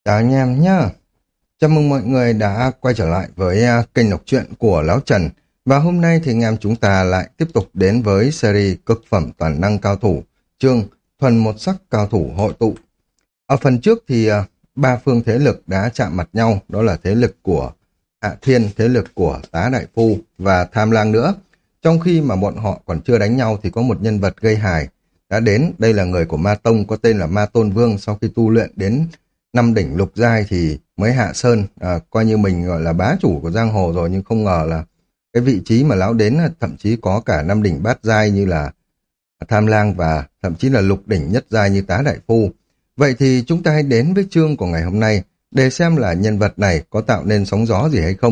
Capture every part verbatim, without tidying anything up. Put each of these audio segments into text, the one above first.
Chào anh em nhá. Chào mừng mọi người đã quay trở lại với à, kênh đọc truyện của Lão Trần. Và hôm nay thì anh em chúng ta lại tiếp tục đến với series cực phẩm toàn năng cao thủ, chương thuần một sắc cao thủ hội tụ. Ở phần trước thì à, ba phương thế lực đã chạm mặt nhau, đó là thế lực của Hạ Thiên, thế lực của Tá Đại Phu và Tham Lang nữa. Trong khi mà bọn họ còn chưa đánh nhau thì có một nhân vật gây hài đã đến, đây là người của Ma Tông có tên là Ma Tôn Vương. Sau khi tu luyện đến năm đỉnh lục giai thì mới hạ sơn, à, coi như mình gọi là bá chủ của giang hồ rồi, nhưng không ngờ là cái vị trí mà lão đến là thậm chí có cả năm đỉnh bát giai như là Tham Lang và thậm chí là lục đỉnh nhất giai như Tá Đại Phu. Vậy thì chúng ta hãy đến với chương của ngày hôm nay để xem là nhân vật này có tạo nên sóng gió gì hay không.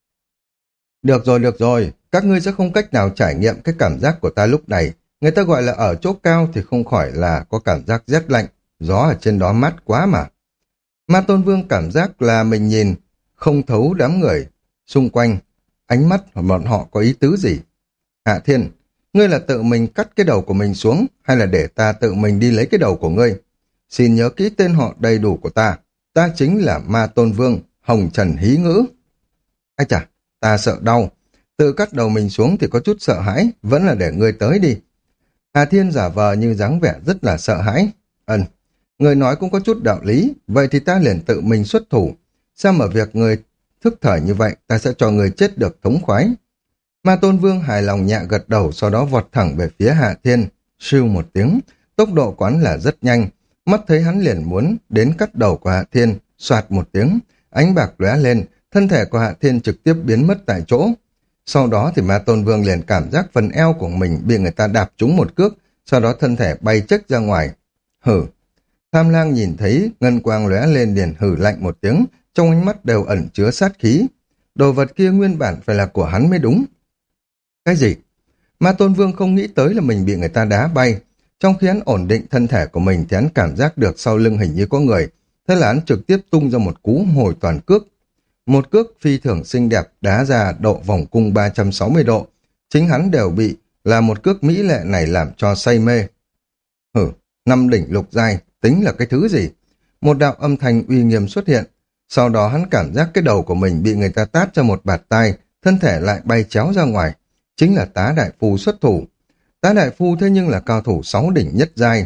Được rồi, được rồi, các ngươi sẽ không cách nào trải nghiệm cái cảm giác của ta lúc này. Người ta gọi là ở chỗ cao thì không khỏi là có cảm giác rét lạnh, gió ở trên đó mát quá mà. Ma Tôn Vương cảm giác là mình nhìn không thấu đám người xung quanh, ánh mắt của bọn họ có ý tứ gì. Hạ Thiên, ngươi là tự mình cắt cái đầu của mình xuống hay là để ta tự mình đi lấy cái đầu của ngươi? Xin nhớ kỹ tên họ đầy đủ của ta. Ta chính là Ma Tôn Vương, Hồng Trần Hí Ngữ. Ai chà, ta sợ đau. Tự cắt đầu mình xuống thì có chút sợ hãi, vẫn là để ngươi tới đi. Hạ Thiên giả vờ như dáng vẻ rất là sợ hãi. Ừm, người nói cũng có chút đạo lý, vậy thì ta liền tự mình xuất thủ. Sao mà việc người thức thời như vậy, ta sẽ cho người chết được thống khoái. Ma Tôn Vương hài lòng nhẹ gật đầu, sau đó vọt thẳng về phía Hạ Thiên. Sưu một tiếng, tốc độ quán là rất nhanh. Mắt thấy hắn liền muốn đến cắt đầu của Hạ Thiên, soạt một tiếng, ánh bạc lóe lên, thân thể của Hạ Thiên trực tiếp biến mất tại chỗ. Sau đó thì Ma Tôn Vương liền cảm giác phần eo của mình bị người ta đạp trúng một cước, sau đó thân thể bay chếch ra ngoài. Hử! Tham Lang nhìn thấy ngân quang lóe lên liền hử lạnh một tiếng, trong ánh mắt đều ẩn chứa sát khí. Đồ vật kia nguyên bản phải là của hắn mới đúng. Cái gì? Ma Tôn Vương không nghĩ tới là mình bị người ta đá bay. Trong khi hắn ổn định thân thể của mình thì hắn cảm giác được sau lưng hình như có người. Thế là hắn trực tiếp tung ra một cú hồi toàn cước. Một cước phi thường xinh đẹp đá ra độ vòng cung ba trăm sáu mươi độ. Chính hắn đều bị là một cước mỹ lệ này làm cho say mê. Hử, năm đỉnh lục giai, tính là cái thứ gì? Một đạo âm thanh uy nghiêm xuất hiện. Sau đó hắn cảm giác cái đầu của mình bị người ta tát cho một bạt tai, thân thể lại bay chéo ra ngoài. Chính là Tá Đại Phu xuất thủ. Tá Đại Phu thế nhưng là cao thủ sáu đỉnh nhất giai.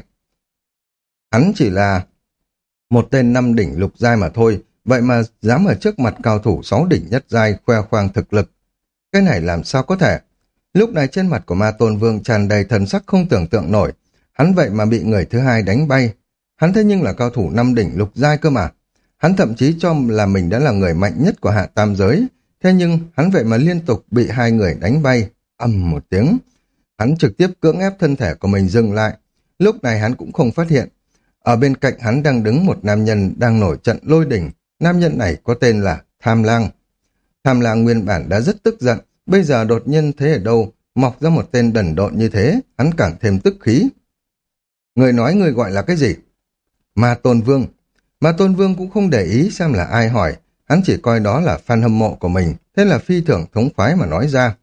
Hắn chỉ là một tên năm đỉnh lục giai mà thôi, vậy mà dám ở trước mặt cao thủ sáu đỉnh nhất giai khoe khoang thực lực. Cái này làm sao có thể? Lúc này trên mặt của Ma Tôn Vương tràn đầy thần sắc không tưởng tượng nổi. Hắn vậy mà bị người thứ hai đánh bay. Hắn thế nhưng là cao thủ năm đỉnh lục giai cơ mà. Hắn thậm chí cho là mình đã là người mạnh nhất của hạ tam giới. Thế nhưng hắn vậy mà liên tục bị hai người đánh bay. Ầm một tiếng. Hắn trực tiếp cưỡng ép thân thể của mình dừng lại. Lúc này hắn cũng không phát hiện. Ở bên cạnh hắn đang đứng một nam nhân đang nổi trận lôi đỉnh. Nam nhân này có tên là Tham Lang. Tham Lang nguyên bản đã rất tức giận. Bây giờ đột nhiên thấy ở đâu mọc ra một tên đần độn như thế. Hắn càng thêm tức khí. Người nói người gọi là cái gì? Ma Tôn Vương. Ma Tôn Vương cũng không để ý xem là ai hỏi. Hắn chỉ coi đó là fan hâm mộ của mình. Thế là phi thường thống khoái mà nói ra.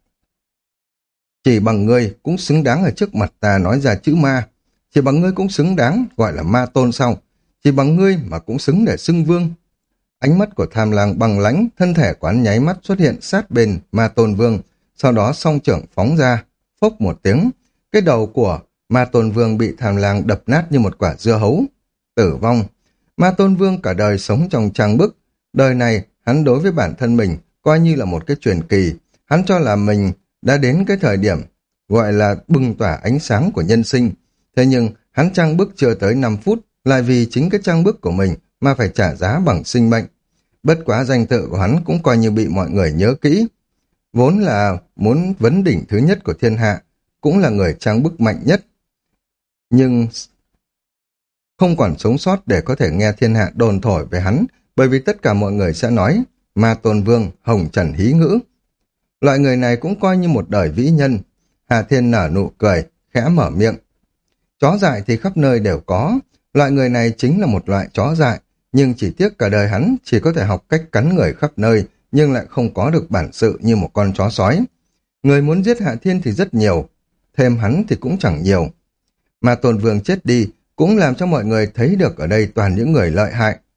Chỉ bằng ngươi cũng xứng đáng ở trước mặt ta nói ra chữ ma. Chỉ bằng ngươi cũng xứng đáng gọi là Ma Tôn sao? Chỉ bằng ngươi mà cũng xứng để xưng vương. Ánh mắt của Tham Lang bằng lãnh, thân thể của hắn nháy mắt xuất hiện sát bên Ma Tôn Vương. Sau đó song trưởng phóng ra, phốc một tiếng. Cái đầu của Ma Tôn Vương bị Tham Lang đập nát như một quả dưa hấu. Tử vong. Ma Tôn Vương cả đời sống trong trang bức. Đời này, hắn đối với bản thân mình coi như là một cái truyền kỳ. Hắn cho là mình đã đến cái thời điểm gọi là bừng tỏa ánh sáng của nhân sinh. Thế nhưng, hắn trang bức chưa tới năm phút, lại vì chính cái trang bức của mình mà phải trả giá bằng sinh mệnh. Bất quá danh tự của hắn cũng coi như bị mọi người nhớ kỹ. Vốn là muốn vấn đỉnh thứ nhất của thiên hạ, cũng là người trang bức mạnh nhất. Nhưng không còn sống sót để có thể nghe thiên hạ đồn thổi về hắn, bởi vì tất cả mọi người sẽ nói Ma Tôn Vương, Hồng Trần Hí Ngữ. Loại người này cũng coi như một đời vĩ nhân. Hà Thiên nở nụ cười, khẽ mở miệng. Chó dại thì khắp nơi đều có. Loại người này chính là một loại chó dại, nhưng chỉ tiếc cả đời hắn chỉ có thể học cách cắn người khắp nơi, nhưng lại không có được bản sự như một con chó sói. Người muốn giết Hạ Thiên thì rất nhiều, thêm hắn thì cũng chẳng nhiều. Mà Tôn Vương chết đi cũng làm cho mọi người thấy được ở đây toàn những người lợi hại.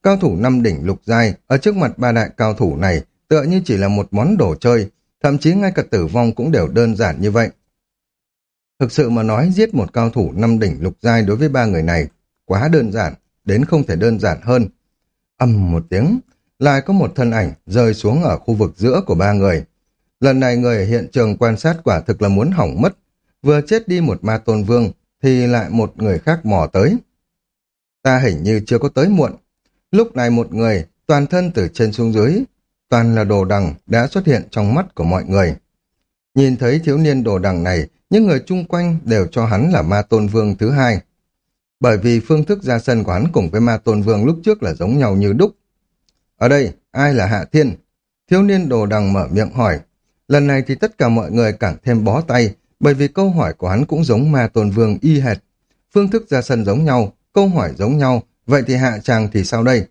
Cao thủ năm đỉnh lục giai ở trước mặt ba đại cao thủ này tựa như chỉ là một món đồ chơi, thậm chí ngay cả tử vong cũng đều đơn giản như vậy. Thực sự mà nói, giết một cao thủ năm đỉnh lục giai đối với ba người này quá đơn giản, đến không thể đơn giản hơn. Ầm một tiếng, lại có một thân ảnh rơi xuống ở khu vực giữa của ba người. Lần này người ở hiện trường quan sát quả thực là muốn hỏng mất. Vừa chết đi một ma tôn vương, thì lại một người khác mò tới. Ta hình như chưa có tới muộn. Lúc này một người, toàn thân từ trên xuống dưới, toàn là đồ đằng đã xuất hiện trong mắt của mọi người. Nhìn thấy thiếu niên đồ đằng này, những người chung quanh đều cho hắn là ma tôn vương thứ hai. Bởi vì phương thức ra sân của hắn cùng với ma tôn vương lúc trước là giống nhau như đúc. Ở đây, ai là Hạ Thiên? Thiếu niên đồ đằng mở miệng hỏi. Lần này thì tất cả mọi người càng thêm bó tay, bởi vì câu hỏi của hắn cũng giống ma tôn vương y hệt. Phương thức ra sân giống nhau, câu hỏi giống nhau, vậy thì hạ tràng thì sao đây?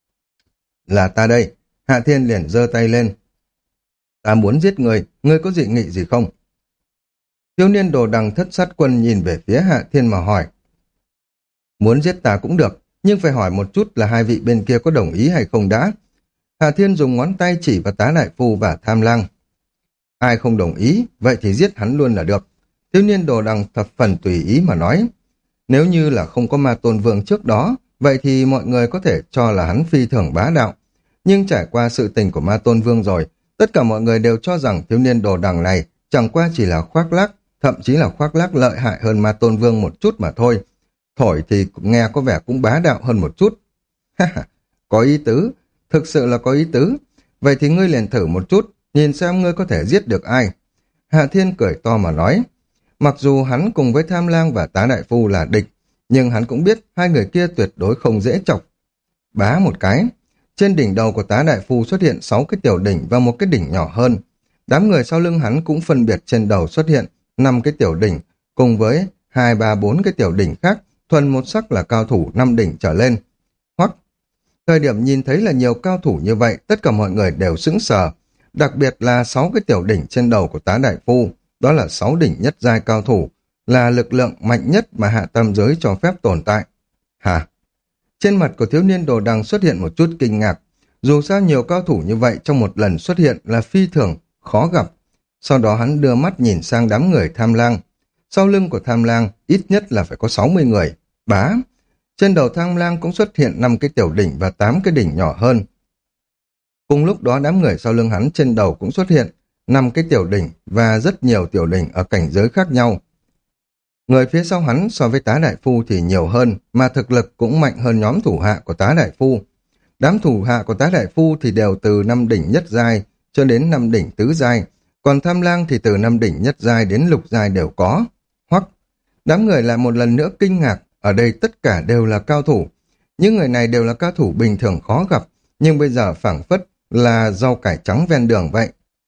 Là ta đây. Hạ Thiên liền giơ tay lên. Ta muốn giết người, ngươi có dị nghị gì không? Thiếu niên đồ đằng thất sát quân nhìn về phía Hạ Thiên mà hỏi. Muốn giết ta cũng được, nhưng phải hỏi một chút là hai vị bên kia có đồng ý hay không đã. Hạ Thiên dùng ngón tay chỉ vào Tá Đại Phu và Tham Lang. Ai không đồng ý, vậy thì giết hắn luôn là được. Thiếu niên đồ đằng thập phần tùy ý mà nói. Nếu như là không có ma tôn vương trước đó, vậy thì mọi người có thể cho là hắn phi thường bá đạo. Nhưng trải qua sự tình của ma tôn vương rồi, tất cả mọi người đều cho rằng thiếu niên đồ đằng này chẳng qua chỉ là khoác lác, thậm chí là khoác lác lợi hại hơn ma tôn vương một chút mà thôi. Thổi thì nghe có vẻ cũng bá đạo hơn một chút. Có ý tứ, thực sự là có ý tứ. Vậy thì ngươi liền thử một chút, nhìn xem ngươi có thể giết được ai. Hạ Thiên cười to mà nói. Mặc dù hắn cùng với Tham Lang và Tá Đại Phu là địch, nhưng hắn cũng biết hai người kia tuyệt đối không dễ chọc. Bá một cái, trên đỉnh đầu của Tá Đại Phu xuất hiện sáu cái tiểu đỉnh và một cái đỉnh nhỏ hơn. Đám người sau lưng hắn cũng phân biệt trên đầu xuất hiện năm cái tiểu đỉnh, cùng với hai ba bốn cái tiểu đỉnh khác, thuần một sắc là cao thủ năm đỉnh trở lên. Hoặc, thời điểm nhìn thấy là nhiều cao thủ như vậy, tất cả mọi người đều sững sờ, đặc biệt là sáu cái tiểu đỉnh trên đầu của Tá Đại Phu, đó là sáu đỉnh nhất giai cao thủ, là lực lượng mạnh nhất mà hạ tam giới cho phép tồn tại. Hả? Trên mặt của thiếu niên đồ đằng xuất hiện một chút kinh ngạc, dù sao nhiều cao thủ như vậy trong một lần xuất hiện là phi thường, khó gặp. Sau đó hắn đưa mắt nhìn sang đám người Tham Lang. Sau lưng của Tham Lang ít nhất là phải có sáu mươi người. Bá! Trên đầu Tham Lang cũng xuất hiện năm cái tiểu đỉnh và tám cái đỉnh nhỏ hơn. Cùng lúc đó đám người sau lưng hắn trên đầu cũng xuất hiện năm cái tiểu đỉnh và rất nhiều tiểu đỉnh ở cảnh giới khác nhau. Người phía sau hắn so với Tá Đại Phu thì nhiều hơn, mà thực lực cũng mạnh hơn nhóm thủ hạ của Tá Đại Phu. Đám thủ hạ của Tá Đại Phu thì đều từ năm đỉnh nhất giai cho đến năm đỉnh tứ giai, còn Tham Lang thì từ năm đỉnh nhất giai đến lục giai đều có. Hoặc, đám người lại một lần nữa kinh ngạc, ở đây tất cả đều là cao thủ. Những người này đều là cao thủ bình thường khó gặp, nhưng bây giờ phảng phất là rau cải trắng ven đường vậy.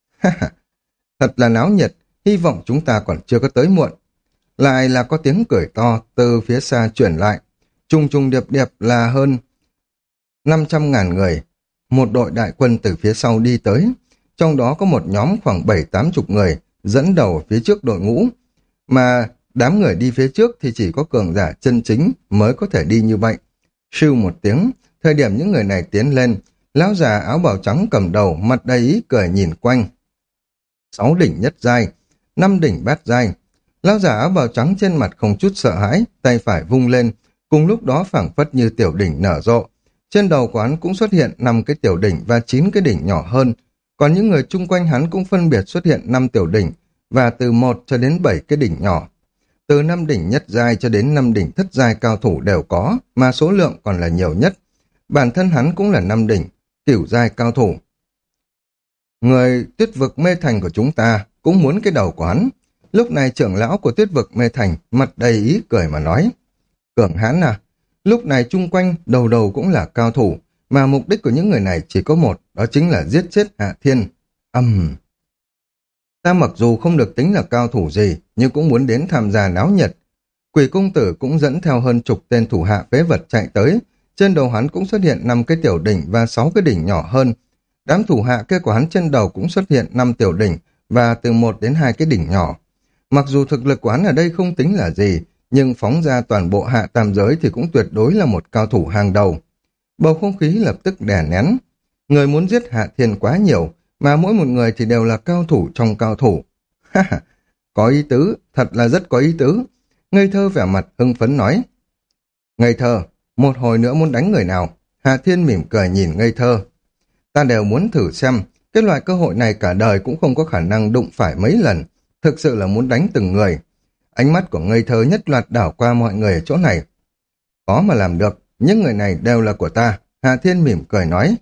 Thật là náo nhiệt, hy vọng chúng ta còn chưa có tới muộn. Lại là có tiếng cười to từ phía xa chuyển lại. Trung trung điệp điệp là hơn năm trăm ngàn người. Một đội đại quân từ phía sau đi tới. Trong đó có một nhóm khoảng bảy tám chục người dẫn đầu phía trước đội ngũ. Mà đám người đi phía trước thì chỉ có cường giả chân chính mới có thể đi như vậy. Sưu một tiếng, thời điểm những người này tiến lên, lão già áo bào trắng cầm đầu, mặt đầy ý cười nhìn quanh. Sáu đỉnh nhất giai, năm đỉnh bát giai. Lão già áo bào trắng trên mặt không chút sợ hãi, tay phải vung lên, cùng lúc đó phảng phất như tiểu đỉnh nở rộ. Trên đầu của hắn cũng xuất hiện năm cái tiểu đỉnh và chín cái đỉnh nhỏ hơn, còn những người chung quanh hắn cũng phân biệt xuất hiện năm tiểu đỉnh và từ một cho đến bảy cái đỉnh nhỏ. Từ năm đỉnh nhất giai cho đến năm đỉnh thất giai cao thủ đều có, mà số lượng còn là nhiều nhất. Bản thân hắn cũng là năm đỉnh, cửu giai cao thủ. Người tuyết vực mê thành của chúng ta cũng muốn cái đầu của hắn. Lúc này trưởng lão của tuyết vực mê thành mặt đầy ý cười mà nói. Cường hãn à, lúc này chung quanh đầu đầu cũng là cao thủ, mà mục đích của những người này chỉ có một, đó chính là giết chết Hạ Thiên. Âm... Uhm. Ta mặc dù không được tính là cao thủ gì, nhưng cũng muốn đến tham gia náo nhiệt. Quỷ công tử cũng dẫn theo hơn chục tên thủ hạ phế vật chạy tới, trên đầu hắn cũng xuất hiện năm cái tiểu đỉnh và sáu cái đỉnh nhỏ hơn. Đám thủ hạ kia của hắn trên đầu cũng xuất hiện năm tiểu đỉnh và từ một đến hai cái đỉnh nhỏ. Mặc dù thực lực của hắn ở đây không tính là gì, nhưng phóng ra toàn bộ hạ tam giới thì cũng tuyệt đối là một cao thủ hàng đầu. Bầu không khí lập tức đè nén. Người muốn giết Hạ Thiên quá nhiều, mà mỗi một người thì đều là cao thủ trong cao thủ. Ha ha, có ý tứ, thật là rất có ý tứ. Ngây thơ vẻ mặt hưng phấn nói. Ngây thơ, một hồi nữa muốn đánh người nào? Hạ Thiên mỉm cười nhìn ngây thơ. Ta đều muốn thử xem, cái loại cơ hội này cả đời cũng không có khả năng đụng phải mấy lần. Thực sự là muốn đánh từng người. Ánh mắt của ngây thơ nhất loạt đảo qua mọi người ở chỗ này. Có mà làm được, những người này đều là của ta. Hạ Thiên mỉm cười nói.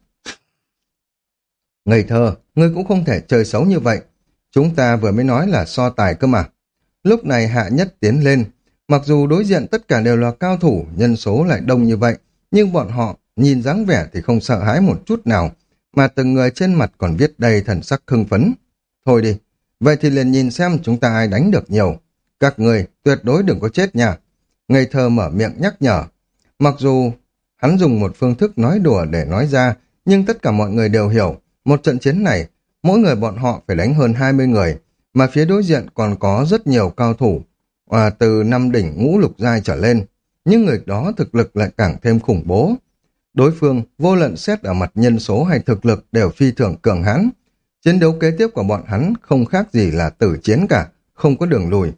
Ngây thơ, ngươi cũng không thể chơi xấu như vậy. Chúng ta vừa mới nói là so tài cơ mà. Lúc này Hạ Nhất tiến lên. Mặc dù đối diện tất cả đều là cao thủ, nhân số lại đông như vậy, nhưng bọn họ nhìn dáng vẻ thì không sợ hãi một chút nào, mà từng người trên mặt còn viết đầy thần sắc hưng phấn. Thôi đi, vậy thì liền nhìn xem chúng ta ai đánh được nhiều. Các người tuyệt đối đừng có chết nha. Ngây thơ mở miệng nhắc nhở. Mặc dù hắn dùng một phương thức nói đùa để nói ra, nhưng tất cả mọi người đều hiểu, một trận chiến này, mỗi người bọn họ phải đánh hơn hai mươi người, mà phía đối diện còn có rất nhiều cao thủ, à, từ năm đỉnh ngũ lục giai trở lên. Nhưng người đó thực lực lại càng thêm khủng bố. Đối phương, vô luận xét ở mặt nhân số hay thực lực đều phi thường cường hãn. Chiến đấu kế tiếp của bọn hắn không khác gì là tử chiến cả, không có đường lùi.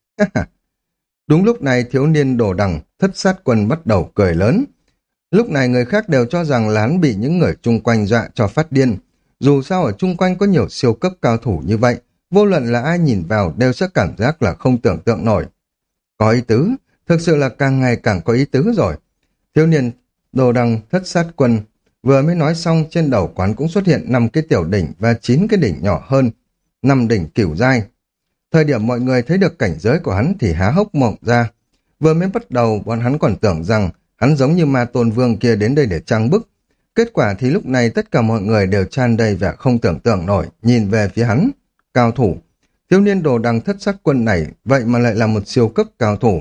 Đúng lúc này thiếu niên đồ đằng, thất sát quân bắt đầu cười lớn. Lúc này người khác đều cho rằng là hắn bị những người chung quanh dọa cho phát điên. Dù sao ở chung quanh có nhiều siêu cấp cao thủ như vậy, vô luận là ai nhìn vào đều sẽ cảm giác là không tưởng tượng nổi. Có ý tứ, thực sự là càng ngày càng có ý tứ rồi. Thiếu niên đồ đằng thất sát quân vừa mới nói xong, trên đầu quán cũng xuất hiện năm cái tiểu đỉnh và chín cái đỉnh nhỏ hơn, năm đỉnh cửu giai. Thời điểm mọi người thấy được cảnh giới của hắn thì há hốc mồm ra. Vừa mới bắt đầu bọn hắn còn tưởng rằng hắn giống như ma tôn vương kia đến đây để trang bức. Kết quả thì lúc này tất cả mọi người đều tràn đầy vẻ không tưởng tượng nổi, nhìn về phía hắn. Cao thủ. Thiếu niên đồ đằng thất sắc quân này vậy mà lại là một siêu cấp cao thủ.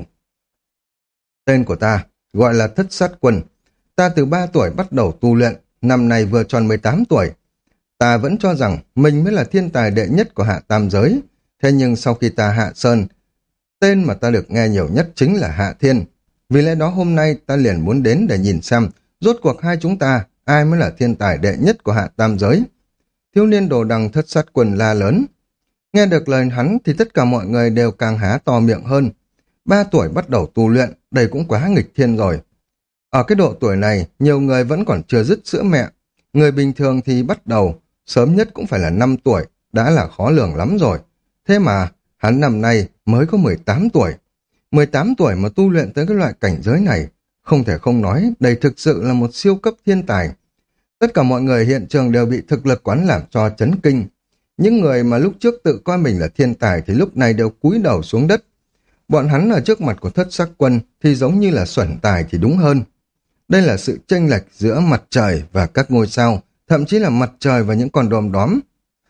Tên của ta gọi là thất sát quân. Ta từ ba tuổi bắt đầu tu luyện, năm nay vừa tròn mười tám tuổi. Ta vẫn cho rằng mình mới là thiên tài đệ nhất của hạ tam giới. Thế nhưng sau khi ta hạ sơn, tên mà ta được nghe nhiều nhất chính là Hạ Thiên. Vì lẽ đó hôm nay ta liền muốn đến để nhìn xem rốt cuộc hai chúng ta ai mới là thiên tài đệ nhất của hạ tam giới. Thiếu niên đồ đằng thất sát quân la lớn. Nghe được lời hắn thì tất cả mọi người đều càng há to miệng hơn. Ba tuổi bắt đầu tu luyện, đây cũng quá nghịch thiên rồi. Ở cái độ tuổi này, nhiều người vẫn còn chưa dứt sữa mẹ. Người bình thường thì bắt đầu, sớm nhất cũng phải là năm tuổi, đã là khó lường lắm rồi. Thế mà, hắn năm nay mới có mười tám tuổi. mười tám tuổi mà tu luyện tới cái loại cảnh giới này, không thể không nói, đây thực sự là một siêu cấp thiên tài. Tất cả mọi người hiện trường đều bị thực lực quán làm cho chấn kinh. Những người mà lúc trước tự coi mình là thiên tài thì lúc này đều cúi đầu xuống đất. Bọn hắn ở trước mặt của thất sắc quân thì giống như là xuẩn tài thì đúng hơn. Đây là sự chênh lệch giữa mặt trời và các ngôi sao, thậm chí là mặt trời và những con đom đóm.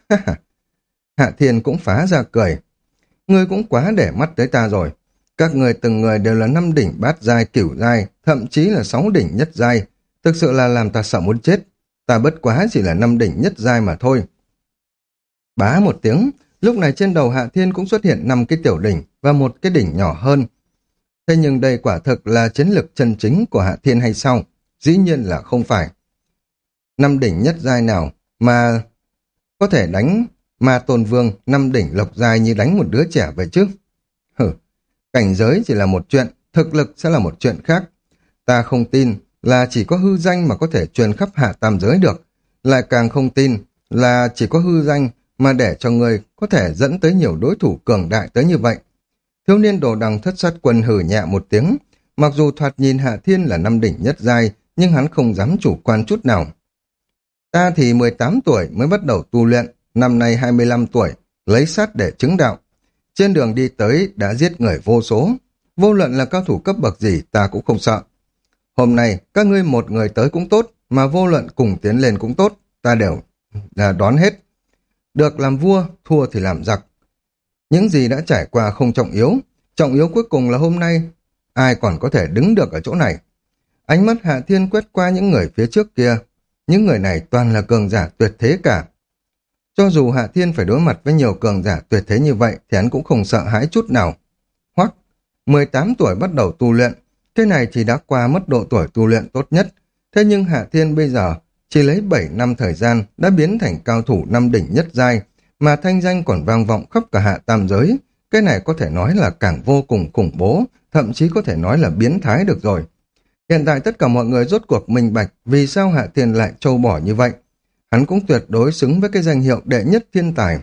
Hạ Thiên cũng phá ra cười. Ngươi cũng quá để mắt tới ta rồi. Các người từng người đều là năm đỉnh bát giai cửu giai, thậm chí là sáu đỉnh nhất giai. Thực sự là làm ta sợ muốn chết. Ta bất quá chỉ là năm đỉnh nhất giai mà thôi. Bá một tiếng, lúc này trên đầu Hạ Thiên cũng xuất hiện năm cái tiểu đỉnh và một cái đỉnh nhỏ hơn. Thế nhưng đây quả thực là chiến lược chân chính của Hạ Thiên hay sao? Dĩ nhiên là không phải. Năm đỉnh nhất giai nào mà có thể đánh ma tôn vương năm đỉnh lộc giai như đánh một đứa trẻ vậy chứ? Hử, cảnh giới chỉ là một chuyện, thực lực sẽ là một chuyện khác. Ta không tin là chỉ có hư danh mà có thể truyền khắp hạ tam giới được. Lại càng không tin là chỉ có hư danh mà để cho người có thể dẫn tới nhiều đối thủ cường đại tới như vậy. Thiếu niên đồ đằng thất sát quân hử nhẹ một tiếng. Mặc dù thoạt nhìn Hạ Thiên là năm đỉnh nhất giai, nhưng hắn không dám chủ quan chút nào. Ta thì mười tám tuổi mới bắt đầu tu luyện, năm nay hai mươi lăm tuổi, lấy sát để chứng đạo. Trên đường đi tới đã giết người vô số. Vô luận là cao thủ cấp bậc gì ta cũng không sợ. Hôm nay các ngươi một người tới cũng tốt, mà vô luận cùng tiến lên cũng tốt, ta đều là đón hết. Được làm vua, thua thì làm giặc. Những gì đã trải qua không trọng yếu, trọng yếu cuối cùng là hôm nay, ai còn có thể đứng được ở chỗ này. Ánh mắt Hạ Thiên quét qua những người phía trước kia, những người này toàn là cường giả tuyệt thế cả. Cho dù Hạ Thiên phải đối mặt với nhiều cường giả tuyệt thế như vậy thì hắn cũng không sợ hãi chút nào. Hoặc, mười tám tuổi bắt đầu tu luyện, cái này thì đã qua mất độ tuổi tu luyện tốt nhất, Thế nhưng Hạ Thiên bây giờ chỉ lấy bảy năm thời gian đã biến thành cao thủ năm đỉnh nhất giai, mà thanh danh còn vang vọng khắp cả Hạ Tam giới. Cái này có thể nói là càng vô cùng khủng bố, thậm chí có thể nói là biến thái được rồi. Hiện tại tất cả mọi người rốt cuộc minh bạch vì sao Hạ Thiên lại trâu bỏ như vậy. Hắn cũng tuyệt đối xứng với cái danh hiệu đệ nhất thiên tài.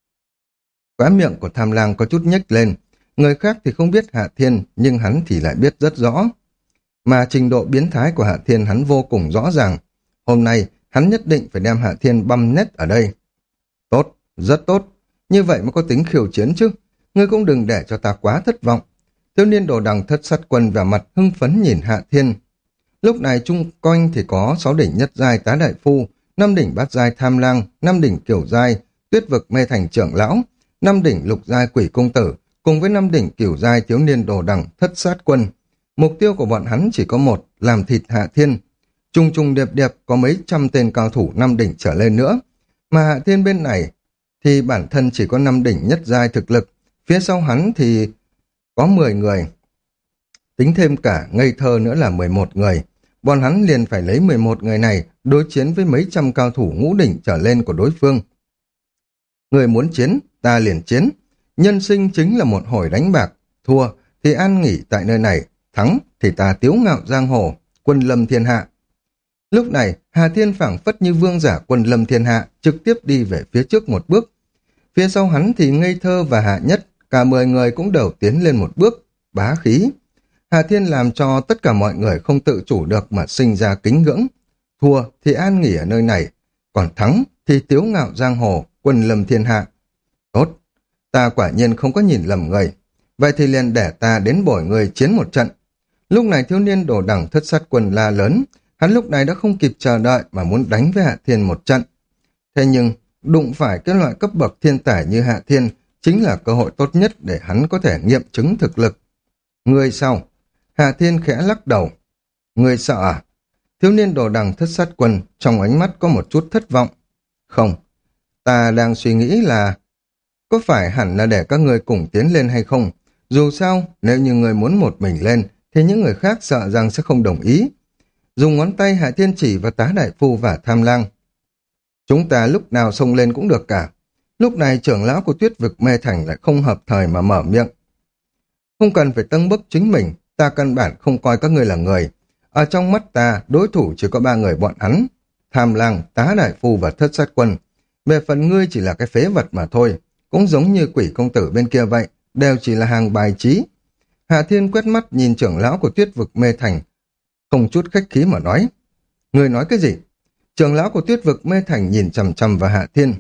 Khóe miệng của Tham Lang có chút nhếch lên. Người khác thì không biết Hạ Thiên, nhưng hắn thì lại biết rất rõ. Mà trình độ biến thái của Hạ Thiên hắn vô cùng rõ ràng. Hôm nay, hắn nhất định phải đem Hạ Thiên băm nét ở đây. Tốt, rất tốt. Như vậy mới có tính khiêu chiến chứ. Ngươi cũng đừng để cho ta quá thất vọng. Thiếu niên Đồ Đằng Thất Sát Quân vẻ mặt hưng phấn nhìn Hạ Thiên. Lúc này chung quanh thì có sáu đỉnh nhất giai Tá Đại Phu, năm đỉnh bát giai Tham Lang, năm đỉnh Cửu giai Tuyết Vực Mê Thành Trưởng Lão, năm đỉnh lục giai Quỷ Công Tử, cùng với năm đỉnh Cửu giai Thiếu niên Đồ Đằng Thất Sát Quân. Mục tiêu của bọn hắn chỉ có một, làm thịt Hạ Thiên. Trùng trùng điệp điệp có mấy trăm tên cao thủ năm đỉnh trở lên nữa. Mà Hạ Thiên bên này thì bản thân chỉ có năm đỉnh nhất giai thực lực, phía sau hắn thì có mười người. Tính thêm cả ngây thơ nữa là mười một người. Bọn hắn liền phải lấy mười một người này đối chiến với mấy trăm cao thủ ngũ đỉnh trở lên của đối phương. Người muốn chiến, ta liền chiến. Nhân sinh chính là một hồi đánh bạc. Thua thì an nghỉ tại nơi này, thắng thì ta tiếu ngạo giang hồ, quân lâm thiên hạ. Lúc này, Hà Thiên phảng phất như vương giả quân lâm thiên hạ, trực tiếp đi về phía trước một bước. Phía sau hắn thì ngây thơ và Hạ Nhất, cả mười người cũng đều tiến lên một bước, bá khí. Hà Thiên làm cho tất cả mọi người không tự chủ được mà sinh ra kính ngưỡng. Thua thì an nghỉ ở nơi này, còn thắng thì tiếu ngạo giang hồ, quân lâm thiên hạ. Tốt, ta quả nhiên không có nhìn lầm người. Vậy thì liền để ta đến bổi người chiến một trận. Lúc này thiếu niên Đồ Đằng Thất Sát Quân la lớn, hắn lúc này đã không kịp chờ đợi mà muốn đánh với Hạ Thiên một trận. Thế nhưng, đụng phải cái loại cấp bậc thiên tài như Hạ Thiên chính là cơ hội tốt nhất để hắn có thể nghiệm chứng thực lực. Người sao? Hạ Thiên khẽ lắc đầu. Người sợ à? Thiếu niên Đồ Đằng Thất Sát Quân trong ánh mắt có một chút thất vọng. Không, ta đang suy nghĩ là có phải hẳn là để các người cùng tiến lên hay không? Dù sao, nếu như người muốn một mình lên thì những người khác sợ rằng sẽ không đồng ý. Dùng ngón tay Hạ Thiên chỉ vào Tá Đại Phu và Tham Lang. Chúng ta lúc nào xông lên cũng được cả. Lúc này trưởng lão của Tuyết Vực Mê Thành lại không hợp thời mà mở miệng. Không cần phải tâng bốc chính mình, ta căn bản không coi các ngươi là người. Ở trong mắt ta, đối thủ chỉ có ba người bọn hắn. Tham Lang, Tá Đại Phu và Thất Sát Quân. Về phần ngươi chỉ là cái phế vật mà thôi. Cũng giống như Quỷ Công Tử bên kia vậy, đều chỉ là hàng bài trí. Hạ Thiên quét mắt nhìn trưởng lão của Tuyết Vực Mê Thành, không chút khách khí mà nói. Ngươi nói cái gì? Trưởng lão của Tuyết Vực Mê Thành nhìn chằm chằm vào Hạ Thiên.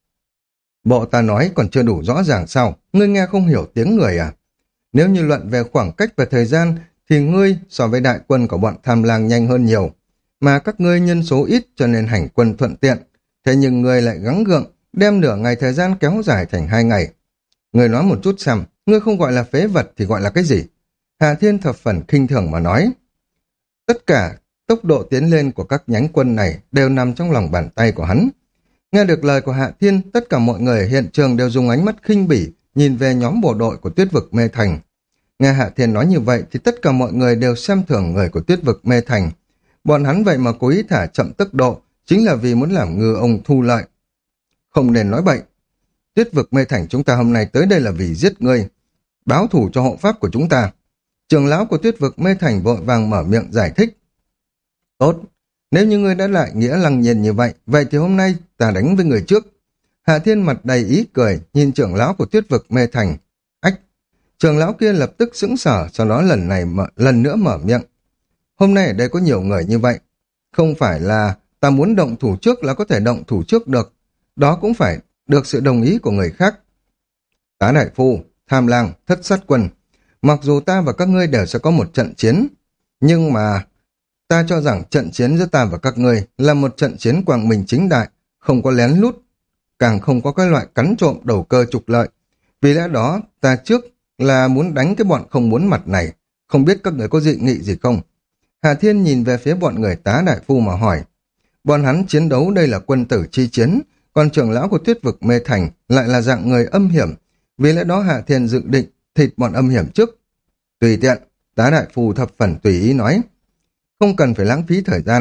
Bộ ta nói còn chưa đủ rõ ràng sao? Ngươi nghe không hiểu tiếng người à? Nếu như luận về khoảng cách và thời gian thì ngươi so với đại quân của bọn Tham Lang nhanh hơn nhiều. Mà các ngươi nhân số ít cho nên hành quân thuận tiện. Thế nhưng ngươi lại gắng gượng đem nửa ngày thời gian kéo dài thành hai ngày. Ngươi nói một chút xem, ngươi không gọi là phế vật thì gọi là cái gì? Hạ Thiên thập phần khinh thường mà nói. Tất cả tốc độ tiến lên của các nhánh quân này đều nằm trong lòng bàn tay của hắn. Nghe được lời của Hạ Thiên, tất cả mọi người ở hiện trường đều dùng ánh mắt khinh bỉ nhìn về nhóm bộ đội của Tuyết Vực Mê Thành. Nghe Hạ Thiên nói như vậy thì tất cả mọi người đều xem thường người của Tuyết Vực Mê Thành. Bọn hắn vậy mà cố ý thả chậm tốc độ chính là vì muốn làm ngư ông thu lợi. Không nên nói bậy. Tuyết Vực Mê Thành chúng ta hôm nay tới đây là vì giết ngươi, báo thù cho hộ pháp của chúng ta. Trưởng lão của Tuyết Vực Mê Thành vội vàng mở miệng giải thích. Tốt, nếu như ngươi đã lại nghĩa lăng nhiên như vậy, vậy thì hôm nay ta đánh với người trước. Hạ Thiên mặt đầy ý cười, nhìn trưởng lão của Tuyết Vực Mê Thành. Ách, trưởng lão kia lập tức sững sờ, sau đó lần này mở, lần nữa mở miệng. Hôm nay ở đây có nhiều người như vậy, không phải là ta muốn động thủ trước là có thể động thủ trước được, đó cũng phải được sự đồng ý của người khác. Tá Đại Phu, Tham Lang, Thất Sát Quân, mặc dù ta và các ngươi đều sẽ có một trận chiến, nhưng mà ta cho rằng trận chiến giữa ta và các ngươi là một trận chiến quang minh chính đại, không có lén lút, càng không có cái loại cắn trộm đầu cơ trục lợi. Vì lẽ đó, ta trước là muốn đánh cái bọn không muốn mặt này, không biết các người có dị nghị gì không? Hà Thiên nhìn về phía bọn người Tá Đại Phu mà hỏi. Bọn hắn chiến đấu đây là quân tử chi chiến, còn trưởng lão của Tuyết Vực Mê Thành lại là dạng người âm hiểm. Vì lẽ đó Hà Thiên dự định thịt bọn âm hiểm trước. Tùy tiện, Tá Đại Phu thập phần tùy ý nói. Không cần phải lãng phí thời gian,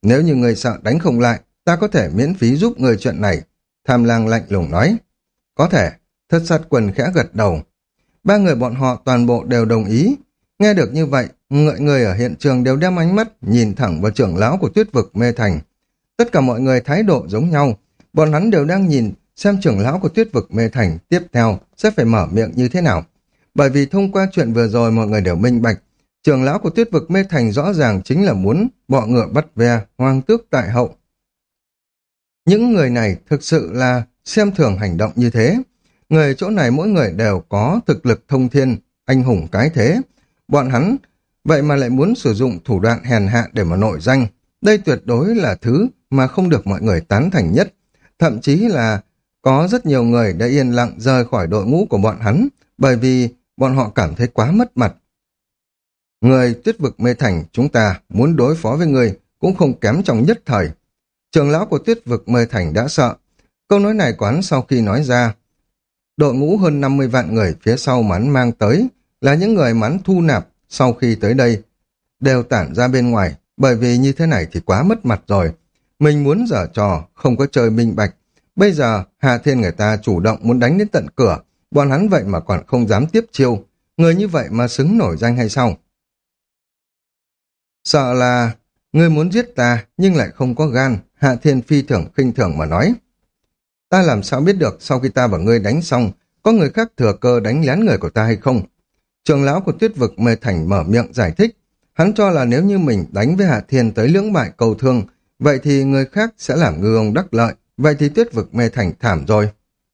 Nếu như ngươi sợ đánh không lại, ta có thể miễn phí giúp ngươi chuyện này. Tham lang lạnh lùng nói. Có thể, Thất Sát Quân khẽ gật đầu. Ba người bọn họ toàn bộ đều đồng ý. Nghe được như vậy, mọi người ở hiện trường đều đem ánh mắt nhìn thẳng vào trưởng lão của Tuyết vực Mê Thành. Tất cả mọi người thái độ giống nhau, bọn hắn đều đang nhìn xem trưởng lão của Tuyết vực Mê Thành tiếp theo sẽ phải mở miệng như thế nào. Bởi vì thông qua chuyện vừa rồi mọi người đều minh bạch, trưởng lão của Tuyết vực Mê Thành rõ ràng chính là muốn bọ ngựa bắt ve, hoang tước tại hậu. Những người này thực sự là xem thường hành động như thế. Người chỗ này mỗi người đều có thực lực thông thiên, anh hùng cái thế. Bọn hắn vậy mà lại muốn sử dụng thủ đoạn hèn hạ để mà nổi danh. Đây tuyệt đối là thứ mà không được mọi người tán thành nhất. Thậm chí là có rất nhiều người đã yên lặng rời khỏi đội ngũ của bọn hắn bởi vì bọn họ cảm thấy quá mất mặt. Người Tuyết vực Mê Thành, chúng ta muốn đối phó với người cũng không kém trong nhất thời. Trưởng lão của Tuyết vực Mê Thành đã sợ. Câu nói này của hắn sau khi nói ra, đội ngũ hơn năm mươi vạn người phía sau mà hắn mang tới là những người mà hắn thu nạp sau khi tới đây đều tản ra bên ngoài, bởi vì như thế này thì quá mất mặt rồi. Mình muốn giở trò, không có chơi minh bạch. Bây giờ Hà Thiên người ta chủ động muốn đánh đến tận cửa, bọn hắn vậy mà còn không dám tiếp chiêu. Người như vậy mà xứng nổi danh hay sao? Sợ là ngươi muốn giết ta nhưng lại không có gan. Hạ Thiên phi thường khinh thường mà nói. Ta làm sao biết được sau khi ta và ngươi đánh xong có người khác thừa cơ đánh lén người của ta hay không? Trưởng lão của Tuyết vực Mê Thành mở miệng giải thích. Hắn cho là nếu như mình đánh với Hạ Thiên tới lưỡng bại cầu thương, vậy thì người khác sẽ làm ngư ông đắc lợi, vậy thì Tuyết vực Mê Thành thảm rồi.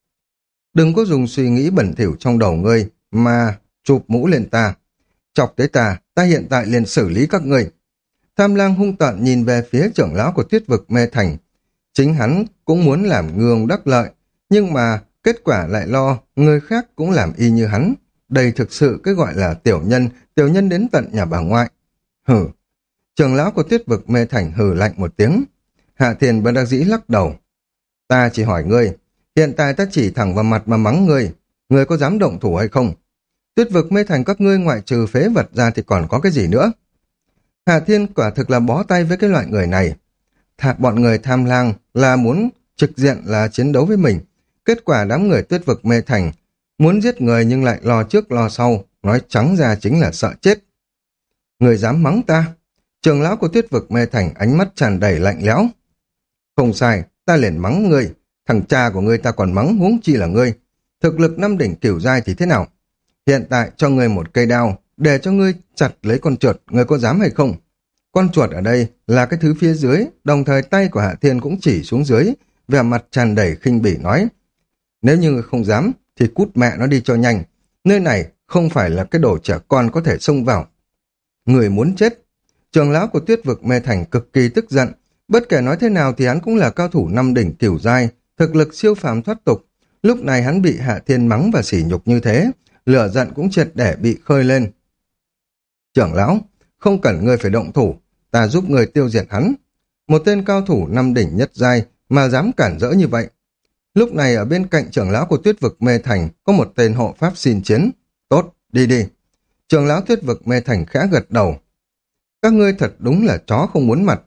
Đừng có dùng suy nghĩ bẩn thỉu trong đầu ngươi mà chụp mũ lên ta. Chọc tới ta, ta hiện tại liền xử lý các ngươi. Tham lang hung tợn nhìn về phía trưởng lão của Tuyết vực Mê Thành. Chính hắn cũng muốn làm ngư ông đắc lợi, nhưng mà kết quả lại lo người khác cũng làm y như hắn. Đây thực sự cái gọi là tiểu nhân, tiểu nhân đến tận nhà bà ngoại. Hử. Trưởng lão của Tuyết vực Mê Thành hử lạnh một tiếng. Hạ Thiên bất đắc dĩ lắc đầu. Ta chỉ hỏi ngươi, hiện tại ta chỉ thẳng vào mặt mà mắng ngươi, ngươi có dám động thủ hay không? Tuyết vực Mê Thành các ngươi ngoại trừ phế vật ra thì còn có cái gì nữa? Hạ Thiên quả thực là bó tay với cái loại người này. Thà bọn người tham lang là muốn trực diện là chiến đấu với mình. Kết quả đám người Tuyết vực Mê Thành muốn giết người nhưng lại lo trước lo sau, nói trắng ra chính là sợ chết. Người dám mắng ta? Trưởng lão của Tuyết vực Mê Thành ánh mắt tràn đầy lạnh lẽo. Không sai, ta liền mắng ngươi. Thằng cha của ngươi ta còn mắng, huống chi là ngươi. Thực lực năm đỉnh cửu giai thì thế nào? Hiện tại cho ngươi một cây đao, để cho ngươi chặt lấy con chuột, ngươi có dám hay không? Con chuột ở đây là cái thứ phía dưới, đồng thời tay của Hạ Thiên cũng chỉ xuống dưới, vẻ mặt tràn đầy khinh bỉ nói. Nếu như ngươi không dám, thì cút mẹ nó đi cho nhanh. Nơi này không phải là cái đồ trẻ con có thể xông vào. Người muốn chết. Trưởng lão của Tuyết vực Mê Thành cực kỳ tức giận. Bất kể nói thế nào thì hắn cũng là cao thủ năm đỉnh cửu giai, thực lực siêu phàm thoát tục. Lúc này hắn bị Hạ Thiên mắng và sỉ nhục như thế, lửa giận cũng triệt để bị khơi lên. Trưởng lão, không cần ngươi phải động thủ, ta giúp ngươi tiêu diệt hắn. Một tên cao thủ năm đỉnh nhất giai mà dám cản rỡ như vậy. Lúc này ở bên cạnh trưởng lão của Tuyết vực Mê Thành có một tên hộ pháp xin chiến. Tốt, đi đi. Trưởng lão Tuyết vực Mê Thành khẽ gật đầu. Các ngươi thật đúng là chó không muốn mặt.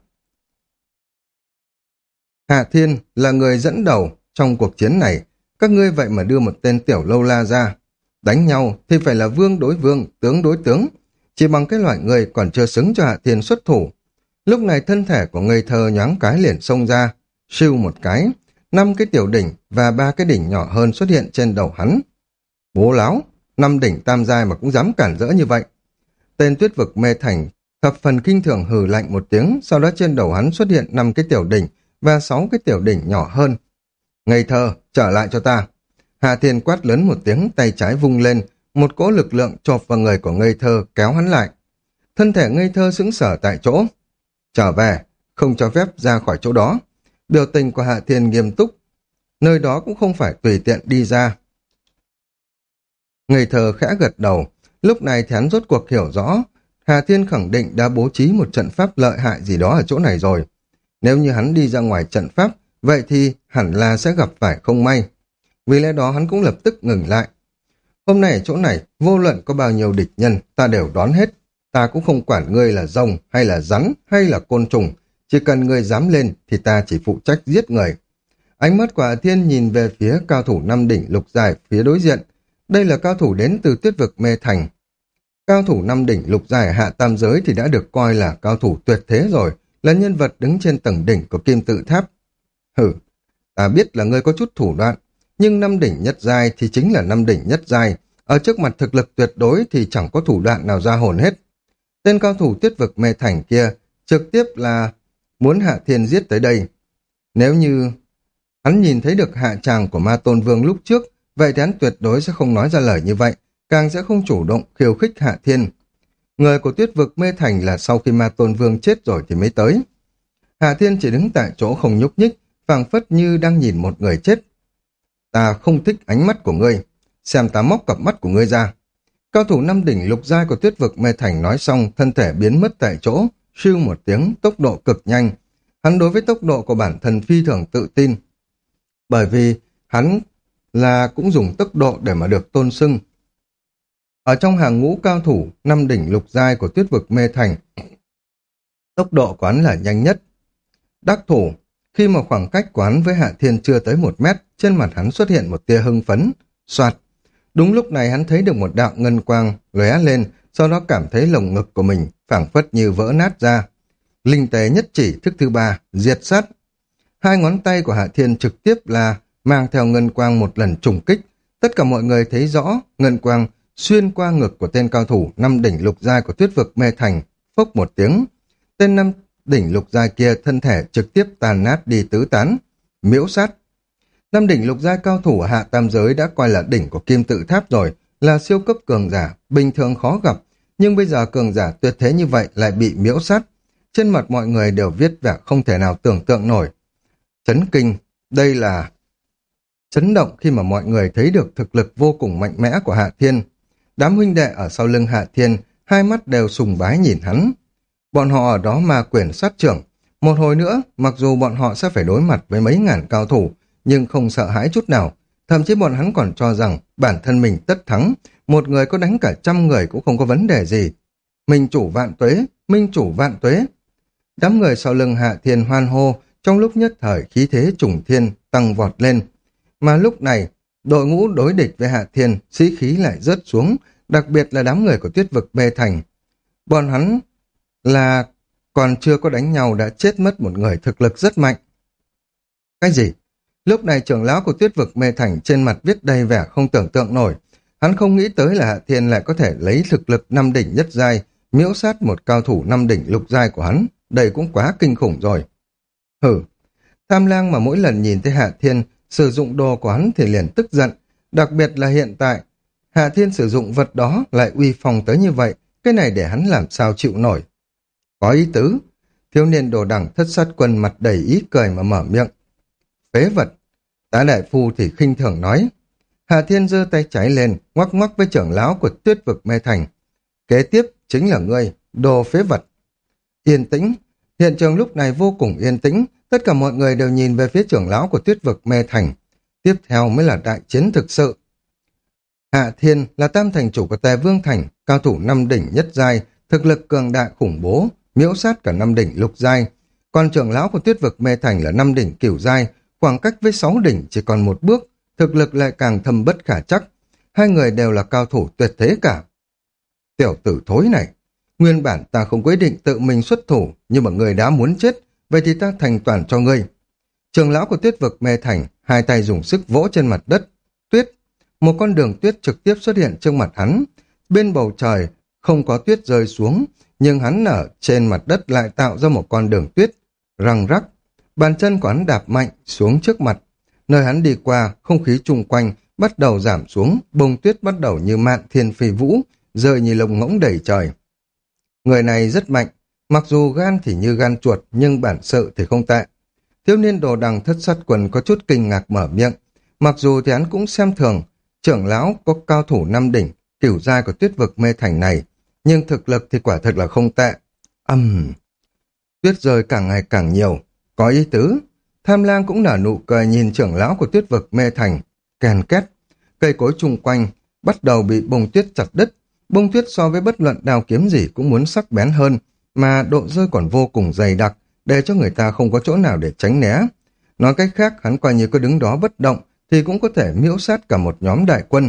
Hạ Thiên là người dẫn đầu trong cuộc chiến này. Các ngươi vậy mà đưa một tên tiểu lâu la ra. Đánh nhau thì phải là vương đối vương, tướng đối tướng. Chỉ bằng cái loại người còn chưa xứng cho Hạ Thiên xuất thủ. Lúc này thân thể của ngây thơ nhoáng cái liền xông ra. Siêu một cái. Năm cái tiểu đỉnh và ba cái đỉnh nhỏ hơn xuất hiện trên đầu hắn. Bố láo, năm đỉnh tam giai mà cũng dám cản rỡ như vậy. Tên Tuyết vực Mê Thành thập phần kinh thường hừ lạnh một tiếng, sau đó trên đầu hắn xuất hiện năm cái tiểu đỉnh và sáu cái tiểu đỉnh nhỏ hơn. Ngây thơ, trở lại cho ta. Hạ Thiên quát lớn một tiếng, tay trái vung lên, một cỗ lực lượng chộp vào người của ngây thơ kéo hắn lại. Thân thể ngây thơ sững sờ tại chỗ. Trở về, không cho phép ra khỏi chỗ đó. Biểu tình của Hạ Thiên nghiêm túc. Nơi đó cũng không phải tùy tiện đi ra. Ngây thơ khẽ gật đầu. Lúc này thì hắn rốt cuộc hiểu rõ. Hà Thiên khẳng định đã bố trí một trận pháp lợi hại gì đó ở chỗ này rồi. Nếu như hắn đi ra ngoài trận pháp, vậy thì hẳn là sẽ gặp phải không may. Vì lẽ đó hắn cũng lập tức ngừng lại. Hôm nay ở chỗ này, vô luận có bao nhiêu địch nhân, ta đều đón hết. Ta cũng không quản ngươi là rồng, hay là rắn, hay là côn trùng. chỉ cần người dám lên thì ta chỉ phụ trách giết người. Ánh mắt của Hạ Thiên nhìn về phía cao thủ năm đỉnh lục giai phía đối diện. Đây là cao thủ đến từ tuyết vực mê thành. Cao thủ năm đỉnh lục giai hạ tam giới thì đã được coi là cao thủ tuyệt thế rồi, là nhân vật đứng trên tầng đỉnh của kim tự tháp. Hử, ta biết là ngươi có chút thủ đoạn, nhưng năm đỉnh nhất giai thì chính là năm đỉnh nhất giai. Ở trước mặt thực lực tuyệt đối thì chẳng có thủ đoạn nào ra hồn hết. Tên cao thủ tuyết vực mê thành kia trực tiếp là muốn Hạ Thiên giết tới đây. Nếu như hắn nhìn thấy được hạ tràng của Ma Tôn Vương lúc trước, vậy thì hắn tuyệt đối sẽ không nói ra lời như vậy, càng sẽ không chủ động khiêu khích Hạ Thiên. Người của tuyết vực mê thành là sau khi Ma Tôn Vương chết rồi thì mới tới. Hạ Thiên chỉ đứng tại chỗ không nhúc nhích, phảng phất như đang nhìn một người chết. Ta không thích ánh mắt của ngươi, xem ta móc cặp mắt của ngươi ra. Cao thủ năm đỉnh lục giai của tuyết vực mê thành nói xong, thân thể biến mất tại chỗ, siêu một tiếng, tốc độ cực nhanh. Hắn đối với tốc độ của bản thân phi thường tự tin, bởi vì hắn là cũng dùng tốc độ để mà được tôn xưng. Ở trong hàng ngũ cao thủ năm đỉnh lục giai của tuyết vực mê thành, tốc độ của hắn là nhanh nhất. Đắc thủ, khi mà khoảng cách của hắn với Hạ Thiên chưa tới một mét, trên mặt hắn xuất hiện một tia hưng phấn, soạt. Đúng lúc này hắn thấy được một đạo ngân quang lóe lên, sau đó cảm thấy lồng ngực của mình phảng phất như vỡ nát ra. Linh tế nhất chỉ thức thứ ba, diệt sát. Hai ngón tay của Hạ Thiên trực tiếp là mang theo ngân quang một lần trùng kích. Tất cả mọi người thấy rõ ngân quang xuyên qua ngực của tên cao thủ năm đỉnh lục giai của tuyết vực mê thành, phốc một tiếng. Tên năm đỉnh lục giai kia thân thể trực tiếp tàn nát đi tứ tán, miễu sát. Năm đỉnh lục giai cao thủ ở hạ tam giới đã coi là đỉnh của kim tự tháp rồi, là siêu cấp cường giả, bình thường khó gặp, nhưng bây giờ cường giả tuyệt thế như vậy lại bị miễu sát. Trên mặt mọi người đều viết vẻ không thể nào tưởng tượng nổi. Chấn kinh, đây là chấn động khi mà mọi người thấy được thực lực vô cùng mạnh mẽ của Hạ Thiên. Đám huynh đệ ở sau lưng Hạ Thiên, hai mắt đều sùng bái nhìn hắn. Bọn họ ở đó ma quyền sát trưởng. Một hồi nữa, mặc dù bọn họ sẽ phải đối mặt với mấy ngàn cao thủ, nhưng không sợ hãi chút nào. Thậm chí bọn hắn còn cho rằng bản thân mình tất thắng, một người có đánh cả trăm người cũng không có vấn đề gì. Minh chủ vạn tuế, minh chủ vạn tuế. Đám người sau lưng Hạ Thiên hoan hô, trong lúc nhất thời khí thế trùng thiên tăng vọt lên. Mà lúc này, đội ngũ đối địch với Hạ Thiên, sĩ khí lại rớt xuống, đặc biệt là đám người của tuyết vực mê thành. Bọn hắn là còn chưa có đánh nhau đã chết mất một người thực lực rất mạnh. Cái gì? Lúc này trưởng lão của tuyết vực mê thành trên mặt viết đầy vẻ không tưởng tượng nổi. Hắn không nghĩ tới là Hạ Thiên lại có thể lấy thực lực năm đỉnh nhất giai, miễu sát một cao thủ năm đỉnh lục giai của hắn. Đây cũng quá kinh khủng rồi. Hử! Tham lang mà mỗi lần nhìn thấy Hạ Thiên sử dụng đồ của hắn thì liền tức giận. Đặc biệt là hiện tại, Hạ Thiên sử dụng vật đó lại uy phong tới như vậy. Cái này để hắn làm sao chịu nổi. Có ý tứ. Thiếu niên đồ đẳng thất sát quân mặt đầy ý cười mà mở miệng. Phế vật. Tá đại phu thì khinh thường nói. Hạ Thiên giơ tay trái lên, ngoắc ngoắc với trưởng lão của tuyết vực mê thành. Kế tiếp chính là ngươi, đồ phế vật. Yên tĩnh. Hiện trường lúc này vô cùng yên tĩnh. Tất cả mọi người đều nhìn về phía trưởng lão của tuyết vực mê thành. Tiếp theo mới là đại chiến thực sự. Hạ Thiên là tam thành chủ của Tề Vương Thành, cao thủ năm đỉnh nhất giai, thực lực cường đại khủng bố, miễu sát cả năm đỉnh lục giai. Còn trưởng lão của tuyết vực mê thành là năm đỉnh cửu giai, khoảng cách với sáu đỉnh chỉ còn một bước, thực lực lại càng thâm bất khả chắc. Hai người đều là cao thủ tuyệt thế cả. Tiểu tử thối này, nguyên bản ta không quyết định tự mình xuất thủ, nhưng mà người đã muốn chết, vậy thì ta thành toàn cho ngươi. Trưởng lão của tuyết vực mê thành, hai tay dùng sức vỗ trên mặt đất. Tuyết, một con đường tuyết trực tiếp xuất hiện trước mặt hắn. Bên bầu trời không có tuyết rơi xuống, nhưng hắn ở trên mặt đất lại tạo ra một con đường tuyết. Răng rắc, bàn chân của hắn đạp mạnh xuống trước mặt. Nơi hắn đi qua, không khí chung quanh bắt đầu giảm xuống, bông tuyết bắt đầu như mạn thiên phi vũ, rơi như lông ngỗng đầy trời. Người này rất mạnh, mặc dù gan thì như gan chuột, nhưng bản sự thì không tệ. Thiếu niên đồ đằng thất sát quần có chút kinh ngạc mở miệng. Mặc dù thì hắn cũng xem thường, trưởng lão có cao thủ năm đỉnh, cửu giai của tuyết vực mê thành này, nhưng thực lực thì quả thật là không tệ. Âm... Uhm. Tuyết rơi càng ngày càng nhiều, có ý tứ. Tham lang cũng nở nụ cười nhìn trưởng lão của tuyết vực mê thành. Kèn két, cây cối chung quanh bắt đầu bị bông tuyết chặt đứt. Bông tuyết so với bất luận đao kiếm gì cũng muốn sắc bén hơn, mà độ rơi còn vô cùng dày đặc, để cho người ta không có chỗ nào để tránh né. Nói cách khác, hắn coi như có đứng đó bất động thì cũng có thể miễu sát cả một nhóm đại quân.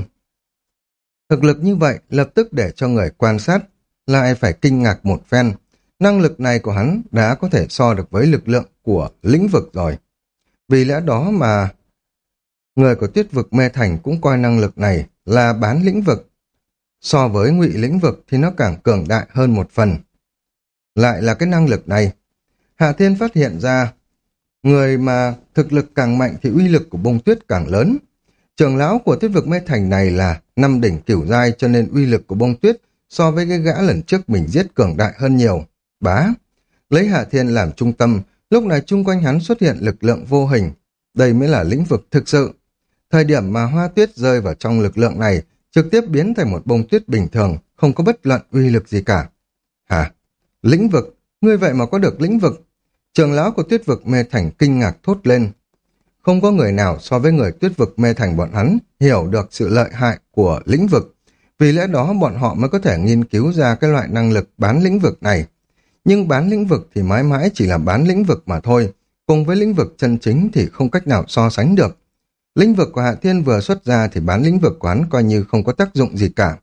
Thực lực như vậy lập tức để cho người quan sát lại phải kinh ngạc một phen. Năng lực này của hắn đã có thể so được với lực lượng của lĩnh vực rồi. Vì lẽ đó mà người của Tuyết vực Mê Thành cũng coi năng lực này là bán lĩnh vực. So với ngụy lĩnh vực thì nó càng cường đại hơn một phần. Lại là cái năng lực này. Hạ Thiên phát hiện ra người mà thực lực càng mạnh thì uy lực của bông tuyết càng lớn. Trưởng lão của Tuyết vực Mê Thành này là năm đỉnh cửu giai, cho nên uy lực của bông tuyết so với cái gã lần trước mình giết cường đại hơn nhiều. Bá! Lấy Hạ Thiên làm trung tâm, lúc này chung quanh hắn xuất hiện lực lượng vô hình. Đây mới là lĩnh vực thực sự. Thời điểm mà hoa tuyết rơi vào trong lực lượng này, trực tiếp biến thành một bông tuyết bình thường, không có bất luận uy lực gì cả. Hả? Lĩnh vực? Ngươi vậy mà có được lĩnh vực? Trưởng lão của Tuyết vực Mê Thành kinh ngạc thốt lên. Không có người nào so với người Tuyết vực Mê Thành bọn hắn hiểu được sự lợi hại của lĩnh vực. Vì lẽ đó bọn họ mới có thể nghiên cứu ra cái loại năng lực bán lĩnh vực này. Nhưng bán lĩnh vực thì mãi mãi chỉ là bán lĩnh vực mà thôi. Cùng với lĩnh vực chân chính thì không cách nào so sánh được. Lĩnh vực của Hạ Thiên vừa xuất ra thì bán lĩnh vực của hắn coi như không có tác dụng gì cả.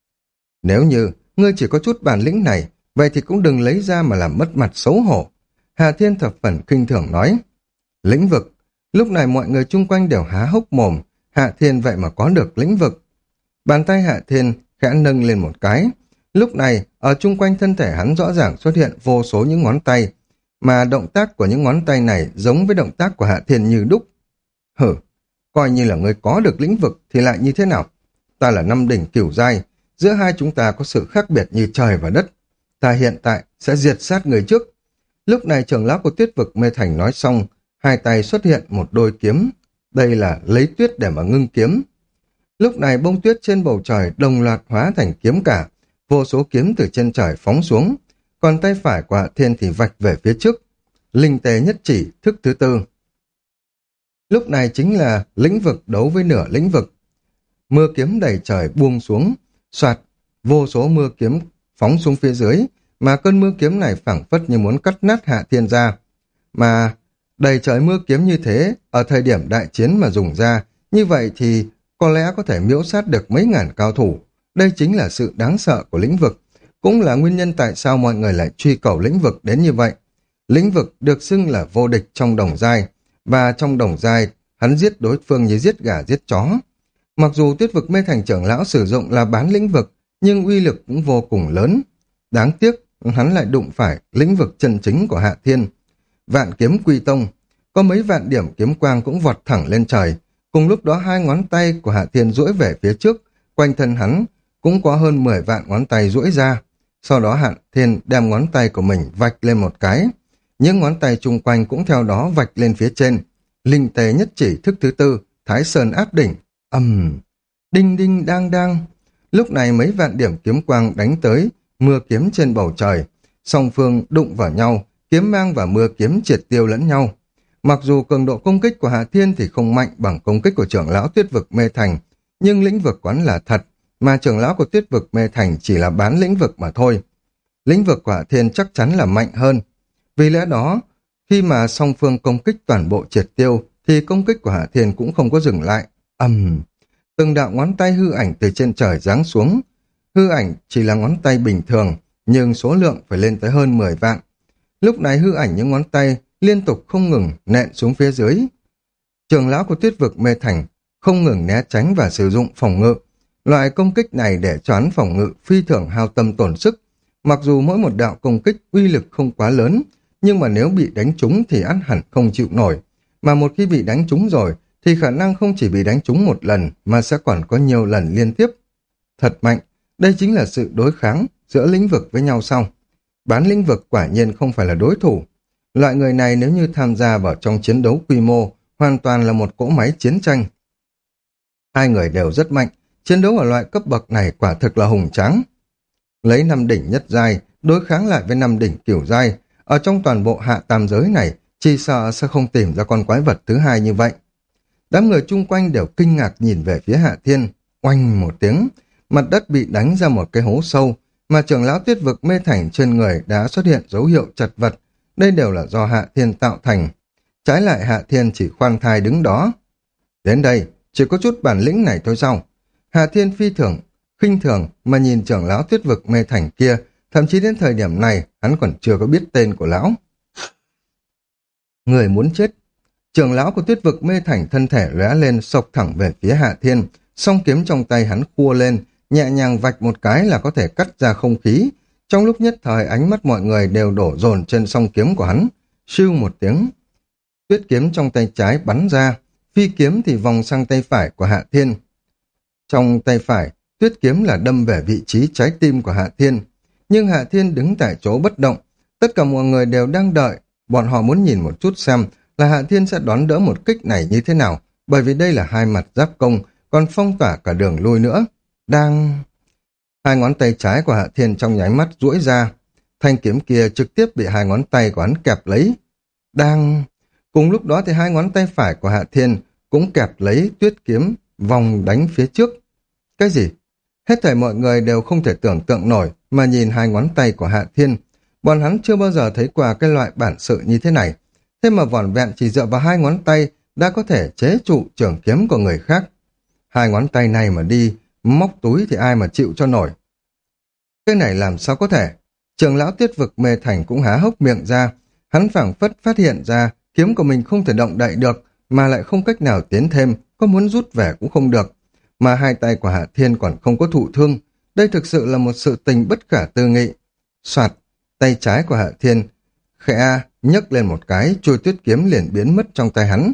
Nếu như ngươi chỉ có chút bản lĩnh này, vậy thì cũng đừng lấy ra mà làm mất mặt xấu hổ. Hạ Thiên thập phần khinh thường nói. Lĩnh vực. Lúc này mọi người chung quanh đều há hốc mồm. Hạ Thiên vậy mà có được lĩnh vực. Bàn tay Hạ Thiên khẽ nâng lên một cái. Lúc này, ở chung quanh thân thể hắn rõ ràng xuất hiện vô số những ngón tay, mà động tác của những ngón tay này giống với động tác của Hạ Thiên như đúc. Hử, coi như là người có được lĩnh vực thì lại như thế nào? Ta là năm đỉnh cửu giai, giữa hai chúng ta có sự khác biệt như trời và đất. Ta hiện tại sẽ diệt sát người trước. Lúc này trưởng lão của Tuyết vực Mê Thành nói xong, hai tay xuất hiện một đôi kiếm. Đây là lấy tuyết để mà ngưng kiếm. Lúc này bông tuyết trên bầu trời đồng loạt hóa thành kiếm cả, vô số kiếm từ trên trời phóng xuống, còn tay phải của Hạ Thiên thì vạch về phía trước. Linh tề nhất chỉ, thức thứ tư. Lúc này chính là lĩnh vực đấu với nửa lĩnh vực. Mưa kiếm đầy trời buông xuống, soạt, vô số mưa kiếm phóng xuống phía dưới, mà cơn mưa kiếm này phảng phất như muốn cắt nát Hạ Thiên ra. Mà đầy trời mưa kiếm như thế, ở thời điểm đại chiến mà dùng ra, như vậy thì có lẽ có thể miễu sát được mấy ngàn cao thủ. Đây chính là sự đáng sợ của lĩnh vực, cũng là nguyên nhân tại sao mọi người lại truy cầu lĩnh vực đến như vậy. Lĩnh vực được xưng là vô địch trong đồng giai, và trong đồng giai, hắn giết đối phương như giết gà giết chó. Mặc dù Tuyết vực Mê Thành trưởng lão sử dụng là bán lĩnh vực, nhưng uy lực cũng vô cùng lớn. Đáng tiếc, hắn lại đụng phải lĩnh vực chân chính của Hạ Thiên. Vạn kiếm quy tông, có mấy vạn điểm kiếm quang cũng vọt thẳng lên trời. Cùng lúc đó hai ngón tay của Hạ Thiên duỗi về phía trước, quanh thân hắn cũng có hơn mười vạn ngón tay duỗi ra. Sau đó Hạ Thiên đem ngón tay của mình vạch lên một cái. Những ngón tay chung quanh cũng theo đó vạch lên phía trên. Linh tề nhất chỉ, thức thứ tư, Thái Sơn áp đỉnh. Ầm, đinh đinh đang đang. Lúc này mấy vạn điểm kiếm quang đánh tới, mưa kiếm trên bầu trời. Song phương đụng vào nhau, kiếm mang và mưa kiếm triệt tiêu lẫn nhau. Mặc dù cường độ công kích của Hạ Thiên thì không mạnh bằng công kích của trưởng lão Tuyết vực Mê Thành, nhưng lĩnh vực quán là thật, mà trưởng lão của Tuyết vực Mê Thành chỉ là bán lĩnh vực mà thôi. Lĩnh vực của Hạ Thiên chắc chắn là mạnh hơn. Vì lẽ đó, khi mà song phương công kích toàn bộ triệt tiêu, thì công kích của Hạ Thiên cũng không có dừng lại. Ầm, um, từng đạo ngón tay hư ảnh từ trên trời giáng xuống. Hư ảnh chỉ là ngón tay bình thường, nhưng số lượng phải lên tới hơn mười vạn. Lúc này hư ảnh những ngón tay liên tục không ngừng nện xuống phía dưới. Trưởng lão của Tuyết vực Mê Thành không ngừng né tránh và sử dụng phòng ngự. Loại công kích này để choán phòng ngự phi thường hao tâm tổn sức. Mặc dù mỗi một đạo công kích uy lực không quá lớn, nhưng mà nếu bị đánh trúng thì ắt hẳn không chịu nổi. Mà một khi bị đánh trúng rồi, thì khả năng không chỉ bị đánh trúng một lần, mà sẽ còn có nhiều lần liên tiếp. Thật mạnh, đây chính là sự đối kháng giữa lĩnh vực với nhau sau. Bán lĩnh vực quả nhiên không phải là đối thủ. Loại người này nếu như tham gia vào trong chiến đấu quy mô, hoàn toàn là một cỗ máy chiến tranh. Hai người đều rất mạnh, chiến đấu ở loại cấp bậc này quả thực là hùng tráng. Lấy năm đỉnh nhất giai, đối kháng lại với năm đỉnh cửu giai, ở trong toàn bộ hạ tam giới này, chỉ sợ sẽ không tìm ra con quái vật thứ hai như vậy. Đám người chung quanh đều kinh ngạc nhìn về phía Hạ Thiên, oanh một tiếng, mặt đất bị đánh ra một cái hố sâu, mà trưởng lão Tuyết vực Mê Thành trên người đã xuất hiện dấu hiệu chật vật, đây đều là do Hạ Thiên tạo thành. Trái lại Hạ Thiên chỉ khoan thai đứng đó. Đến đây, chỉ có chút bản lĩnh này thôi sao? Hạ Thiên phi thường, khinh thường mà nhìn trưởng lão Tuyết Vực Mê Thành kia, thậm chí đến thời điểm này hắn còn chưa có biết tên của lão. Người muốn chết. Trưởng lão của Tuyết Vực Mê Thành thân thể lóe lên xộc thẳng về phía Hạ Thiên, song kiếm trong tay hắn khua lên, nhẹ nhàng vạch một cái là có thể cắt ra không khí. Trong lúc nhất thời ánh mắt mọi người đều đổ dồn trên song kiếm của hắn. Siêu một tiếng, tuyết kiếm trong tay trái bắn ra, phi kiếm thì vòng sang tay phải của Hạ Thiên. Trong tay phải, tuyết kiếm là đâm về vị trí trái tim của Hạ Thiên. Nhưng Hạ Thiên đứng tại chỗ bất động. Tất cả mọi người đều đang đợi. Bọn họ muốn nhìn một chút xem là Hạ Thiên sẽ đón đỡ một kích này như thế nào. Bởi vì đây là hai mặt giáp công, còn phong tỏa cả đường lui nữa. Đang... Hai ngón tay trái của Hạ Thiên trong nháy mắt duỗi ra. Thanh kiếm kia trực tiếp bị hai ngón tay của hắn kẹp lấy. Đang... Cùng lúc đó thì hai ngón tay phải của Hạ Thiên cũng kẹp lấy tuyết kiếm, vòng đánh phía trước. Cái gì? Hết thảy mọi người đều không thể tưởng tượng nổi mà nhìn hai ngón tay của Hạ Thiên. Bọn hắn chưa bao giờ thấy qua cái loại bản sự như thế này. Thế mà vỏn vẹn chỉ dựa vào hai ngón tay đã có thể chế trụ trường kiếm của người khác. Hai ngón tay này mà đi móc túi thì ai mà chịu cho nổi. Cái này làm sao có thể? Trưởng lão Tuyết Vực Mê Thành cũng há hốc miệng ra. Hắn phảng phất phát hiện ra kiếm của mình không thể động đậy được, mà lại không cách nào tiến thêm, có muốn rút về cũng không được. Mà hai tay của Hạ Thiên còn không có thụ thương. Đây thực sự là một sự tình bất khả tư nghị. Soạt, tay trái của Hạ Thiên khẽ nhấc lên một cái, chuôi tuyết kiếm liền biến mất trong tay hắn.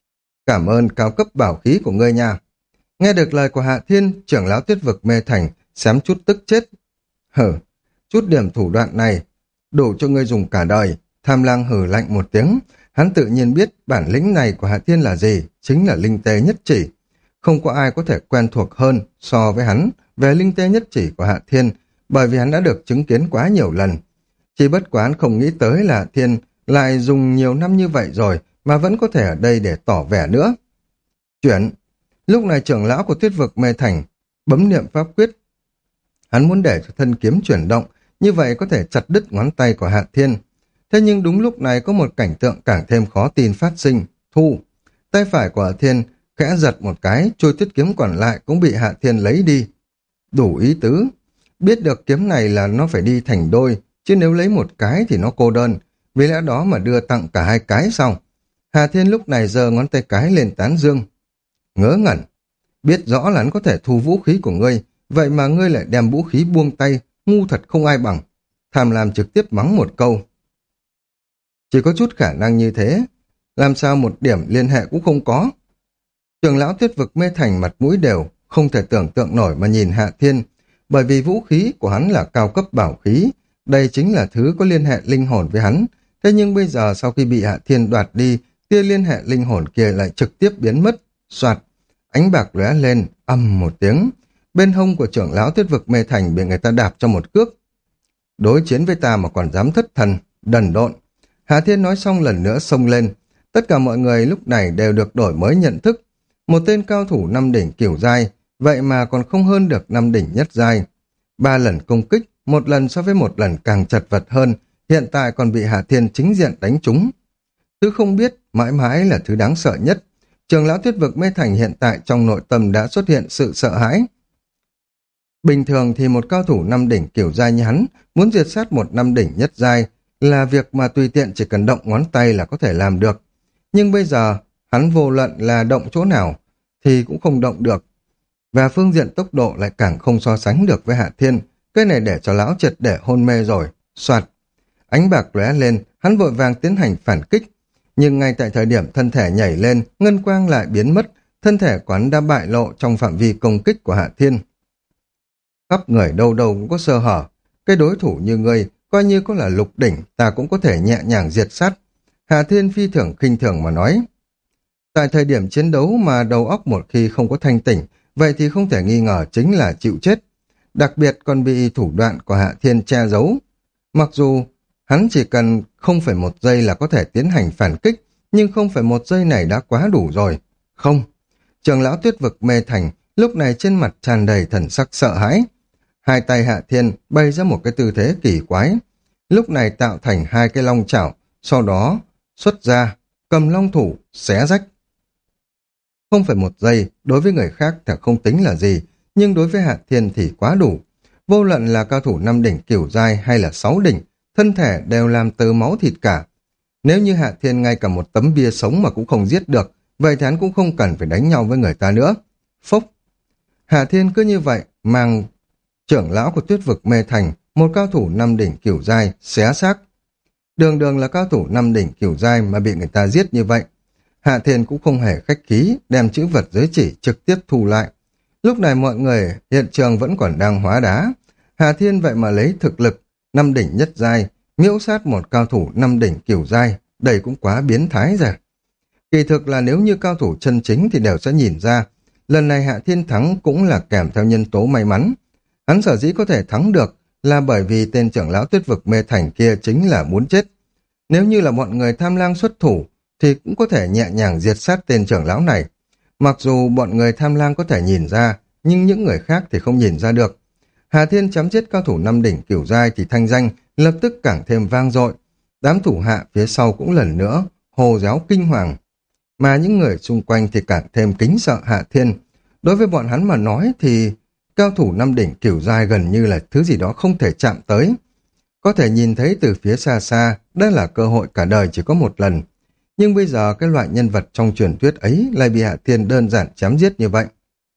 Cảm ơn cao cấp bảo khí của ngươi nha. Nghe được lời của Hạ Thiên, trưởng lão Tuyết Vực Mê Thành xém chút tức chết. Hử, chút điểm thủ đoạn này đủ cho ngươi dùng cả đời. Tham Lang hử lạnh một tiếng. Hắn tự nhiên biết bản lĩnh này của Hạ Thiên là gì, chính là linh tê nhất chỉ. Không có ai có thể quen thuộc hơn so với hắn về linh tê nhất chỉ của Hạ Thiên, bởi vì hắn đã được chứng kiến quá nhiều lần. Chỉ bất quá hắn không nghĩ tới là Hạ Thiên lại dùng nhiều năm như vậy rồi mà vẫn có thể ở đây để tỏ vẻ nữa. Chuyển. Lúc này trưởng lão của Tuyết Vực Mê Thành bấm niệm pháp quyết. Hắn muốn để cho thân kiếm chuyển động, như vậy có thể chặt đứt ngón tay của Hạ Thiên. Thế nhưng đúng lúc này có một cảnh tượng càng thêm khó tin phát sinh. Thu. Tay phải của Hạ Thiên khẽ giật một cái, trôi tuyết kiếm còn lại cũng bị Hạ Thiên lấy đi. Đủ ý tứ. Biết được kiếm này là nó phải đi thành đôi, chứ nếu lấy một cái thì nó cô đơn. Vì lẽ đó mà đưa tặng cả hai cái xong. Hạ Thiên lúc này giơ ngón tay cái lên tán dương. Ngớ ngẩn. Biết rõ là hắn có thể thu vũ khí của ngươi, vậy mà ngươi lại đem vũ khí buông tay, ngu thật không ai bằng. Tham Lam trực tiếp mắng một câu. Chỉ có chút khả năng như thế, làm sao một điểm liên hệ cũng không có. Trưởng lão Tuyết Vực Mê Thành mặt mũi đều, không thể tưởng tượng nổi mà nhìn Hạ Thiên, bởi vì vũ khí của hắn là cao cấp bảo khí, đây chính là thứ có liên hệ linh hồn với hắn. Thế nhưng bây giờ sau khi bị Hạ Thiên đoạt đi, tia liên hệ linh hồn kia lại trực tiếp biến mất. Soạt, ánh bạc lóe lên, âm một tiếng. Bên hông của trưởng lão Tuyết Vực Mê Thành bị người ta đạp cho một cước. Đối chiến với ta mà còn dám thất thần, đần độn. Hạ Thiên nói xong lần nữa xông lên. Tất cả mọi người lúc này đều được đổi mới nhận thức. Một tên cao thủ năm đỉnh cửu giai, vậy mà còn không hơn được năm đỉnh nhất giai. Ba lần công kích, một lần so với một lần càng chật vật hơn, hiện tại còn bị Hạ Thiên chính diện đánh trúng. Thứ không biết, mãi mãi là thứ đáng sợ nhất. Trưởng lão Tuyết Vực Mê Thành hiện tại trong nội tâm đã xuất hiện sự sợ hãi. Bình thường thì một cao thủ năm đỉnh cửu giai như hắn, muốn diệt sát một năm đỉnh nhất giai, là việc mà tùy tiện chỉ cần động ngón tay là có thể làm được. Nhưng bây giờ, hắn vô luận là động chỗ nào, thì cũng không động được. Và phương diện tốc độ lại càng không so sánh được với Hạ Thiên. Cái này để cho lão triệt để hôn mê rồi. Soạt. Ánh bạc lóe lên, hắn vội vàng tiến hành phản kích. Nhưng ngay tại thời điểm thân thể nhảy lên, ngân quang lại biến mất, thân thể quán đã bại lộ trong phạm vi công kích của Hạ Thiên. Khắp người đâu đâu cũng có sơ hở. Cái đối thủ như ngươi, coi như có là lục đỉnh, ta cũng có thể nhẹ nhàng diệt sát. Hạ Thiên phi thường khinh thường mà nói. Tại thời điểm chiến đấu mà đầu óc một khi không có thanh tỉnh, vậy thì không thể nghi ngờ chính là chịu chết. Đặc biệt còn bị thủ đoạn của Hạ Thiên che giấu. Mặc dù hắn chỉ cần không phẩy một giây là có thể tiến hành phản kích, nhưng không phẩy một giây này đã quá đủ rồi. Không. Trưởng lão Tuyết Vực Mê Thành lúc này trên mặt tràn đầy thần sắc sợ hãi. Hai tay Hạ Thiên bày ra một cái tư thế kỳ quái. Lúc này tạo thành hai cái long chảo, sau đó xuất ra, cầm long thủ, xé rách. Không phải một giây, đối với người khác thì không tính là gì, nhưng đối với Hạ Thiên thì quá đủ. Vô luận là cao thủ năm đỉnh cửu giai hay là sáu đỉnh, thân thể đều làm từ máu thịt cả. Nếu như Hạ Thiên ngay cả một tấm bia sống mà cũng không giết được, vậy thì hắn cũng không cần phải đánh nhau với người ta nữa. Phốc! Hạ Thiên cứ như vậy, mang trưởng lão của Tuyết vực Mê Thành, một cao thủ năm đỉnh cửu giai, xé xác. Đường đường là cao thủ năm đỉnh cửu giai mà bị người ta giết như vậy. Hạ Thiên cũng không hề khách khí, đem chữ vật giới chỉ trực tiếp thu lại. Lúc này mọi người hiện trường vẫn còn đang hóa đá. Hạ Thiên vậy mà lấy thực lực năm đỉnh nhất giai, miễu sát một cao thủ năm đỉnh cửu giai, đây cũng quá biến thái rồi. Kỳ thực là nếu như cao thủ chân chính thì đều sẽ nhìn ra, lần này Hạ Thiên thắng cũng là kèm theo nhân tố may mắn. Hắn sở dĩ có thể thắng được là bởi vì tên trưởng lão Tuyết vực Mê Thành kia chính là muốn chết. Nếu như là bọn người tham lang xuất thủ thì cũng có thể nhẹ nhàng diệt sát tên trưởng lão này. Mặc dù bọn người tham lang có thể nhìn ra, nhưng những người khác thì không nhìn ra được. Hà Thiên chém giết cao thủ năm đỉnh cửu giai thì thanh danh lập tức càng thêm vang dội. Đám thủ hạ phía sau cũng lần nữa hồ réo kinh hoàng. Mà những người xung quanh thì càng thêm kính sợ Hạ Thiên. Đối với bọn hắn mà nói thì cao thủ năm đỉnh cửu giai gần như là thứ gì đó không thể chạm tới. Có thể nhìn thấy từ phía xa xa, đó là cơ hội cả đời chỉ có một lần. Nhưng bây giờ cái loại nhân vật trong truyền thuyết ấy lại bị Hạ Thiên đơn giản chém giết như vậy.